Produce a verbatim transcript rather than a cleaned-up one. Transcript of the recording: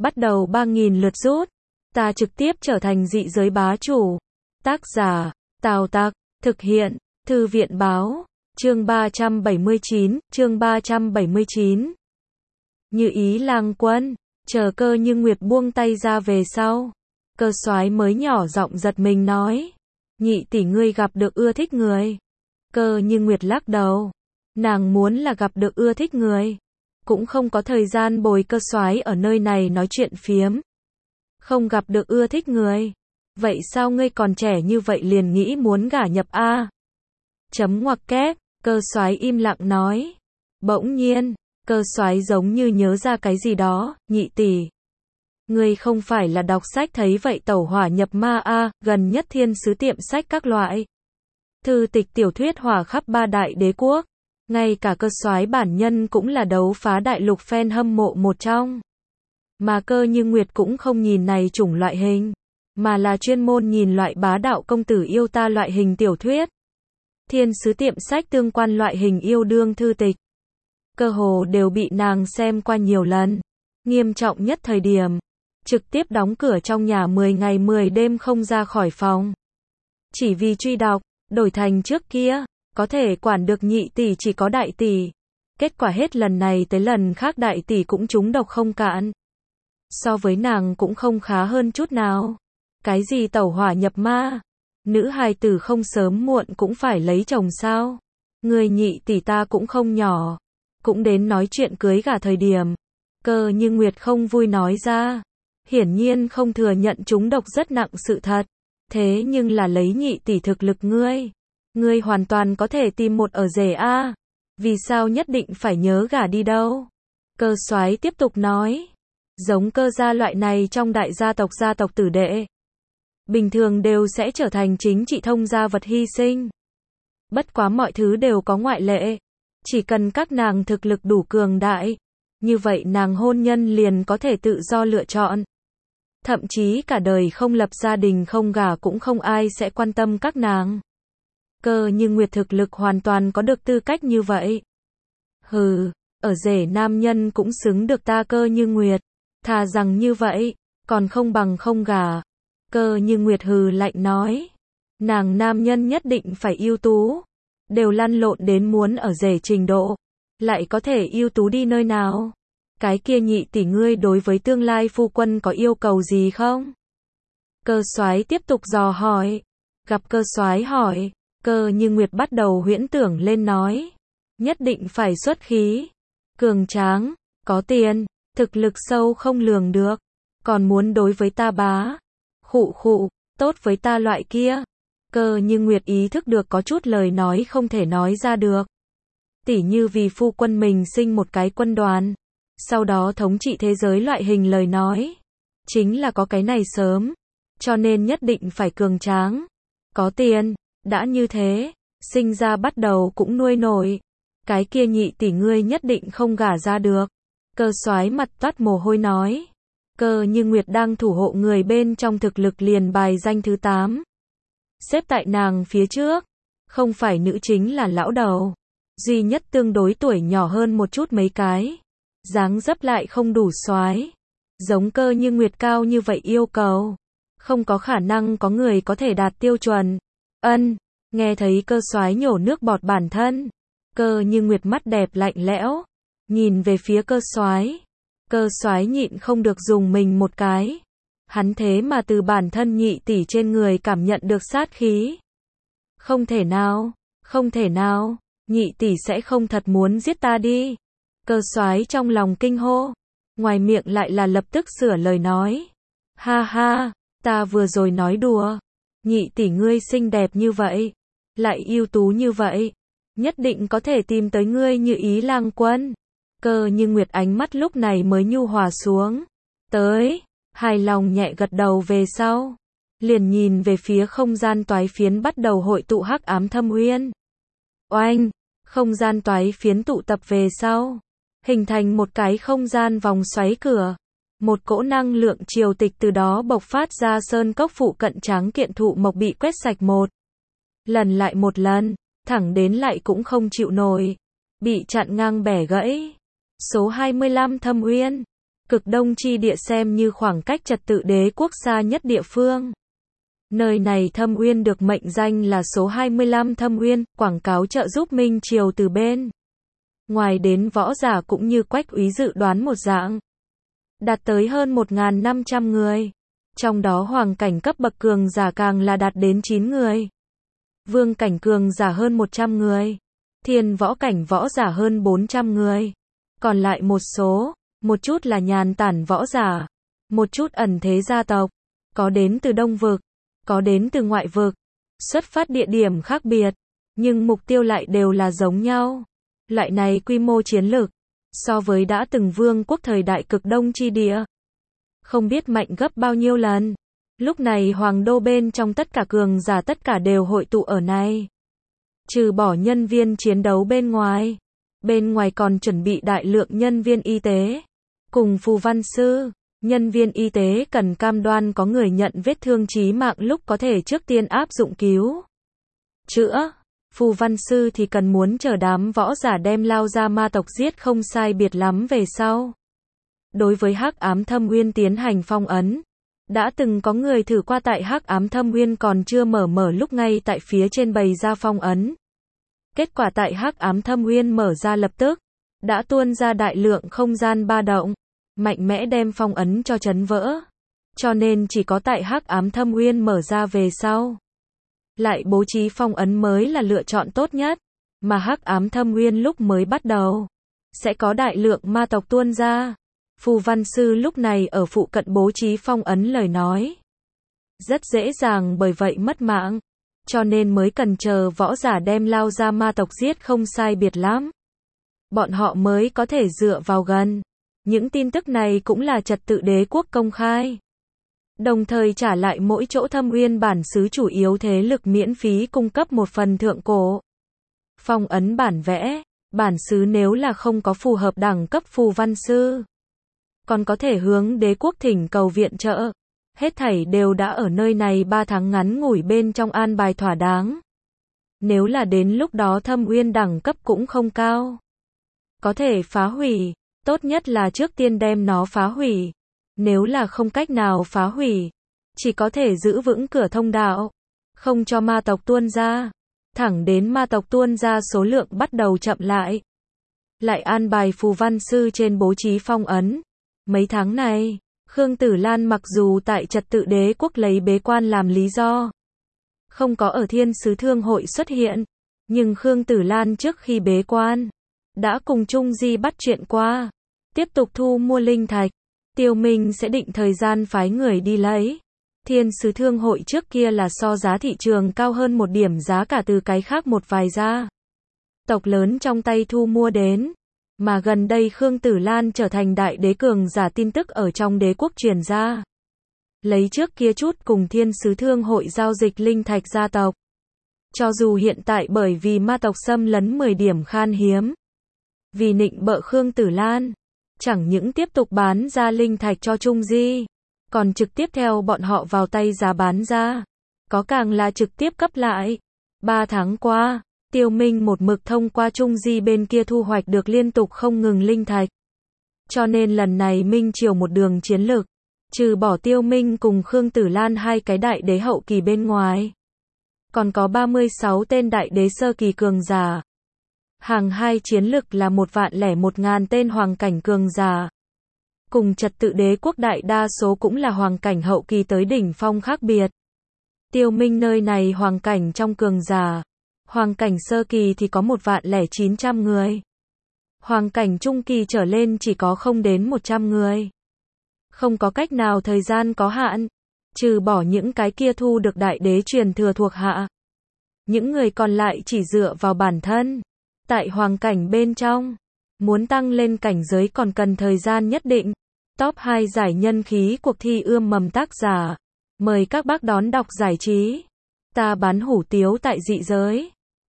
bắt đầu ba nghìn lượt rút. Ta trực tiếp trở thành dị giới bá chủ. Tác giả, Tào Tặc, thực hiện, Thư viện báo, chương ba trăm bảy mươi chín, chương ba trăm bảy mươi chín. Như ý lang quân, chờ Cơ Như Nguyệt buông tay ra về sau. Cơ Soái mới nhỏ giọng giật mình nói, nhị tỷ ngươi gặp được ưa thích người. Cơ Như Nguyệt lắc đầu, nàng muốn là gặp được ưa thích người, cũng không có thời gian bồi Cơ Soái ở nơi này nói chuyện phiếm. Không gặp được ưa thích người, vậy sao ngươi còn trẻ như vậy liền nghĩ muốn gả nhập a? Chấm ngoặc kép, Cơ Soái im lặng nói. Bỗng nhiên, Cơ Soái giống như nhớ ra cái gì đó, nhị tỷ. Ngươi không phải là đọc sách thấy vậy tẩu hỏa nhập ma a, gần nhất thiên sứ tiệm sách các loại. Thư tịch tiểu thuyết hỏa khắp ba đại đế quốc. Ngay cả Cơ Soái bản nhân cũng là đấu phá đại lục fan hâm mộ một trong. Mà Cơ Như Nguyệt cũng không nhìn này chủng loại hình, mà là chuyên môn nhìn loại bá đạo công tử yêu ta loại hình tiểu thuyết. Thiên sứ tiệm sách tương quan loại hình yêu đương thư tịch. Cơ hồ đều bị nàng xem qua nhiều lần. Nghiêm trọng nhất thời điểm, trực tiếp đóng cửa trong nhà mười ngày mười đêm không ra khỏi phòng. Chỉ vì truy đọc, đổi thành trước kia, có thể quản được nhị tỷ chỉ có đại tỷ. Kết quả hết lần này tới lần khác đại tỷ cũng trúng độc không cạn. So với nàng cũng không khá hơn chút nào. Cái gì tẩu hỏa nhập ma? Nữ hài tử không sớm muộn cũng phải lấy chồng sao? Người nhị tỷ ta cũng không nhỏ. Cũng đến nói chuyện cưới gả thời điểm. Cơ Như Nguyệt không vui nói ra. Hiển nhiên không thừa nhận trúng độc rất nặng sự thật. Thế nhưng là lấy nhị tỷ thực lực ngươi. Ngươi hoàn toàn có thể tìm một ở rể a. Vì sao nhất định phải nhớ gả đi đâu? Cơ Soái tiếp tục nói. Giống Cơ gia loại này trong đại gia tộc gia tộc tử đệ. Bình thường đều sẽ trở thành chính trị thông gia vật hy sinh. Bất quá mọi thứ đều có ngoại lệ. Chỉ cần các nàng thực lực đủ cường đại. Như vậy nàng hôn nhân liền có thể tự do lựa chọn. Thậm chí cả đời không lập gia đình không gả cũng không ai sẽ quan tâm các nàng. Cơ Như Nguyệt thực lực hoàn toàn có được tư cách như vậy. Hừ, ở rể nam nhân cũng xứng được ta Cơ Như Nguyệt. Thà rằng như vậy, còn không bằng không gả. Cơ Như Nguyệt hừ lạnh nói. Nàng nam nhân nhất định phải ưu tú. Đều lăn lộn đến muốn ở rể trình độ. Lại có thể ưu tú đi nơi nào? Cái kia nhị tỷ ngươi đối với tương lai phu quân có yêu cầu gì không? Cơ Soái tiếp tục dò hỏi. Gặp Cơ Soái hỏi, Cơ Như Nguyệt bắt đầu huyễn tưởng lên nói. Nhất định phải xuất khí. Cường tráng, có tiền, thực lực sâu không lường được. Còn muốn đối với ta bá. Khụ khụ, tốt với ta loại kia. Cơ Như Nguyệt ý thức được có chút lời nói không thể nói ra được. Tỉ như vì phu quân mình sinh một cái quân đoàn. Sau đó thống trị thế giới loại hình lời nói. Chính là có cái này sớm. Cho nên nhất định phải cường tráng. Có tiền, đã như thế. Sinh ra bắt đầu cũng nuôi nổi. Cái kia nhị tỷ ngươi nhất định không gả ra được. Cơ Soái mặt toát mồ hôi nói. Cơ Như Nguyệt đang thủ hộ người bên trong thực lực liền bài danh thứ tám. Xếp tại nàng phía trước. Không phải nữ chính là lão đầu. Duy nhất tương đối tuổi nhỏ hơn một chút mấy cái. Dáng dấp lại không đủ soái. Giống Cơ Như Nguyệt cao như vậy yêu cầu. Không có khả năng có người có thể đạt tiêu chuẩn. Ân, nghe thấy Cơ Soái nhổ nước bọt bản thân. Cơ Như Nguyệt mắt đẹp lạnh lẽo. Nhìn về phía Cơ Soái. Cơ Soái nhịn không được dùng mình một cái. Hắn thế mà từ bản thân nhị tỷ trên người cảm nhận được sát khí. Không thể nào, không thể nào, nhị tỷ sẽ không thật muốn giết ta đi. Cơ Soái trong lòng kinh hô. Ngoài miệng lại là lập tức sửa lời nói. Ha ha, ta vừa rồi nói đùa. Nhị tỷ ngươi xinh đẹp như vậy. Lại ưu tú như vậy. Nhất định có thể tìm tới ngươi Như ý lang quân. Cơ Như Nguyệt ánh mắt lúc này mới nhu hòa xuống. Tới, hài lòng nhẹ gật đầu về sau. Liền nhìn về phía không gian toái phiến bắt đầu hội tụ hắc ám thâm uyên. Oanh, không gian toái phiến tụ tập về sau. Hình thành một cái không gian vòng xoáy cửa. Một cỗ năng lượng triều tịch từ đó bộc phát ra sơn cốc phụ cận tráng kiện thụ mộc bị quét sạch một. Lần lại một lần, thẳng đến lại cũng không chịu nổi. Bị chặn ngang bẻ gãy. Số hai mươi lăm Thâm Uyên. Cực Đông chi địa xem như khoảng cách trật tự đế quốc xa nhất địa phương. Nơi này Thâm Uyên được mệnh danh là số hai mươi lăm Thâm Uyên, quảng cáo trợ giúp Minh Triều từ bên ngoài đến võ giả cũng như Quách úy dự đoán một dạng. Đạt tới hơn một nghìn năm trăm người. Trong đó hoàng cảnh cấp bậc cường giả càng là đạt đến chín người. Vương cảnh cường giả hơn một trăm người. Thiên võ cảnh võ giả hơn bốn trăm người. Còn lại một số, một chút là nhàn tản võ giả, một chút ẩn thế gia tộc, có đến từ Đông vực, có đến từ ngoại vực, xuất phát địa điểm khác biệt, nhưng mục tiêu lại đều là giống nhau. Loại này quy mô chiến lược, so với đã từng vương quốc thời đại Cực Đông chi địa, không biết mạnh gấp bao nhiêu lần. Lúc này hoàng đô bên trong tất cả cường giả tất cả đều hội tụ ở này. Trừ bỏ nhân viên chiến đấu bên ngoài, bên ngoài còn chuẩn bị đại lượng nhân viên y tế, cùng phù văn sư. Nhân viên y tế cần cam đoan có người nhận vết thương chí mạng lúc có thể trước tiên áp dụng cứu chữa. Phù văn sư thì cần muốn chờ đám võ giả đem lao ra ma tộc giết không sai biệt lắm về sau. Đối với Hắc Ám Thâm Uyên tiến hành phong ấn, đã từng có người thử qua tại Hắc Ám Thâm Uyên còn chưa mở mở lúc ngay tại phía trên bày ra phong ấn. Kết quả tại Hắc Ám Thâm Uyên mở ra lập tức, đã tuôn ra đại lượng không gian ba động, mạnh mẽ đem phong ấn cho chấn vỡ. Cho nên chỉ có tại Hắc Ám Thâm Uyên mở ra về sau, lại bố trí phong ấn mới là lựa chọn tốt nhất, mà Hắc Ám Thâm Uyên lúc mới bắt đầu, sẽ có đại lượng ma tộc tuôn ra. Phù văn sư lúc này ở phụ cận bố trí phong ấn lời nói. Rất dễ dàng bởi vậy mất mạng, cho nên mới cần chờ võ giả đem lao ra ma tộc giết không sai biệt lắm. Bọn họ mới có thể dựa vào gần. Những tin tức này cũng là trật tự đế quốc công khai. Đồng thời trả lại mỗi chỗ Thâm Uyên bản xứ chủ yếu thế lực miễn phí cung cấp một phần thượng cổ phong ấn bản vẽ. Bản xứ nếu là không có phù hợp đẳng cấp phù văn sư, còn có thể hướng đế quốc thỉnh cầu viện trợ. Hết thảy đều đã ở nơi này ba tháng ngắn ngủi bên trong an bài thỏa đáng. Nếu là đến lúc đó Thâm Uyên đẳng cấp cũng không cao, có thể phá hủy, tốt nhất là trước tiên đem nó phá hủy. Nếu là không cách nào phá hủy, chỉ có thể giữ vững cửa thông đạo, không cho ma tộc tuôn ra. Thẳng đến ma tộc tuôn ra số lượng bắt đầu chậm lại, lại an bài phù văn sư trên bố trí phong ấn. Mấy tháng này, Khương Tử Lan mặc dù tại trật tự đế quốc lấy bế quan làm lý do, không có ở Thiên Sứ Thương hội xuất hiện, nhưng Khương Tử Lan trước khi bế quan, đã cùng Trung Di bắt chuyện qua, tiếp tục thu mua linh thạch. Tiêu Minh sẽ định thời gian phái người đi lấy. Thiên Sứ Thương hội trước kia là so giá thị trường cao hơn một điểm giá cả từ cái khác một vài gia tộc lớn trong tay thu mua đến. Mà gần đây Khương Tử Lan trở thành đại đế cường giả tin tức ở trong đế quốc truyền ra. Lấy trước kia chút cùng Thiên Sứ Thương hội giao dịch linh thạch gia tộc. Cho dù hiện tại bởi vì ma tộc xâm lấn mười điểm khan hiếm, vì nịnh bợ Khương Tử Lan, chẳng những tiếp tục bán ra linh thạch cho Trung Di, còn trực tiếp theo bọn họ vào tay giá bán ra, có càng là trực tiếp cấp lại. Ba tháng qua, Tiêu Minh một mực thông qua Trung Di bên kia thu hoạch được liên tục không ngừng linh thạch. Cho nên lần này Minh Triều một đường chiến lược, trừ bỏ Tiêu Minh cùng Khương Tử Lan hai cái đại đế hậu kỳ bên ngoài, còn có ba mươi sáu tên đại đế sơ kỳ cường giả. Hàng hai chiến lực là một vạn lẻ một ngàn tên hoàng cảnh cường giả. Cùng trật tự đế quốc đại đa số cũng là hoàng cảnh hậu kỳ tới đỉnh phong khác biệt. Tiêu Minh nơi này hoàng cảnh trong cường giả. Hoàng cảnh sơ kỳ thì có một vạn lẻ chín trăm người. Hoàng cảnh trung kỳ trở lên chỉ có không đến một trăm người. Không có cách nào thời gian có hạn. Trừ bỏ những cái kia thu được đại đế truyền thừa thuộc hạ. Những người còn lại chỉ dựa vào bản thân. Tại hoàng cảnh bên trong, muốn tăng lên cảnh giới còn cần thời gian nhất định. Top hai giải nhân khí cuộc thi ươm mầm tác giả. Mời các bác đón đọc giải trí. Ta bán hủ tiếu tại dị giới.